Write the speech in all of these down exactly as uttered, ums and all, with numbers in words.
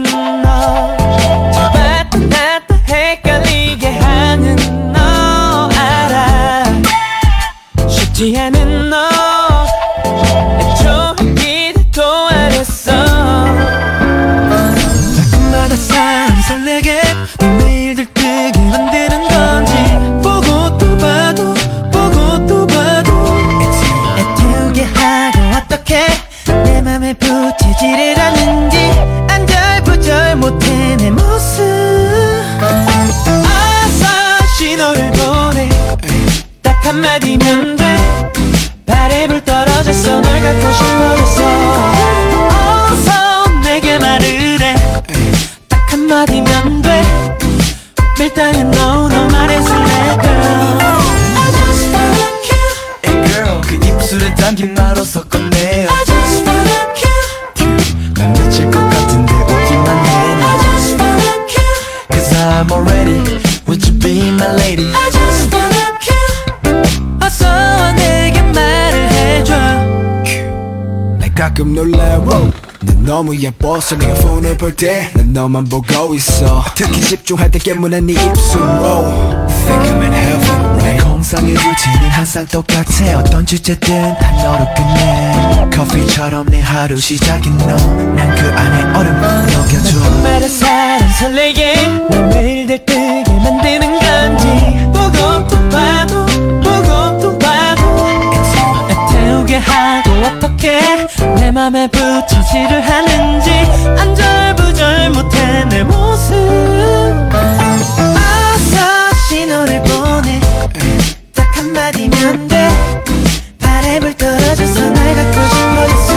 너 왔다 갔다 헷갈리게 하는 너 알아. 쉽지 않은 너 애초하기도 아랬어. 자꾸마다 사람 설레게 매일 들뜨게 만드는 건지 보고 또 봐도 보고 또 봐도 애태우게 하고 어떻게 내 맘에 붙이지를 않는지 안절부절 못해 내 모습. 어서 신호를 보내 딱 한마디면 돼. 발에 불 떨어졌어 널 갖고 싶어졌어. 어서 내게 말을 해 딱 한마디면 돼. 밀당은 no no 말해줄래 girl. I just wanna kill Hey girl 그 입술에 담긴 말 어서 꺼내. I just wanna kill 난 미칠 것 같은데 오기만 해. I just wanna kill Cause I'm already Would you be my lady. I just wanna kill 어서 내게 말을 해줘. 난 가끔 놀라워 넌 너무 예뻐서 내가 폰을 볼 때 난 너만 보고 있어. 특히 집중할 때 깨무는 네 입술. oh, Think I'm in heaven right? 내 공상의 루틴은 항상 똑같아. 어떤 주제든 다 너로 끝내. 커피처럼 내 하루 시작인 너. 난 그 안에 얼음을 녹여줘. 말에 사람 설레게 날 매일 들뜨게 만드는 건지 보고 또 봐도 보고 또 봐도 애태우게 하고 어떻게 내 맘에 붙이지를 하는지 안절부절 못해 내 모습. 어서 신호를 보내 딱 한마디면 돼. 발에 불 떨어져서 날 갖고 싶어졌어.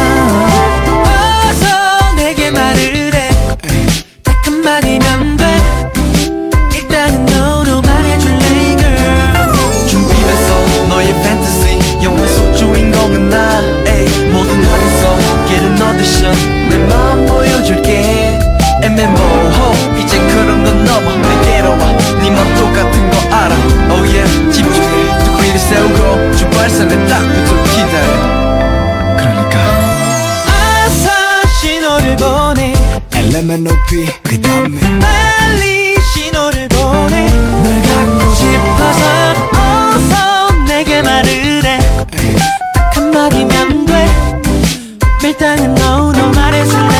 어서 내게 말을 해 딱 한마디면 돼. 일단은 no no 말해줄래 girl. 준비됐어 너의 fantasy 영화 속 주인공은 나. 에이 모든 머릿속에는 audition 내 마음 보여줄게. 애매모호 이제 그런 건 넘어 내게로 와. 네 맘 똑같은 거 알아. Oh yeah 집중해 두구리를 세우고 주발산에 딱 붙어 기다려. 그러니까 어서 신호를 보내 엘레멘 높이 그 다음에 빨리 신호를 보내. 널 갖고 싶어서 어서 내게 말을 해 딱 한마디면 돼. 밀당은 no no 말해줄래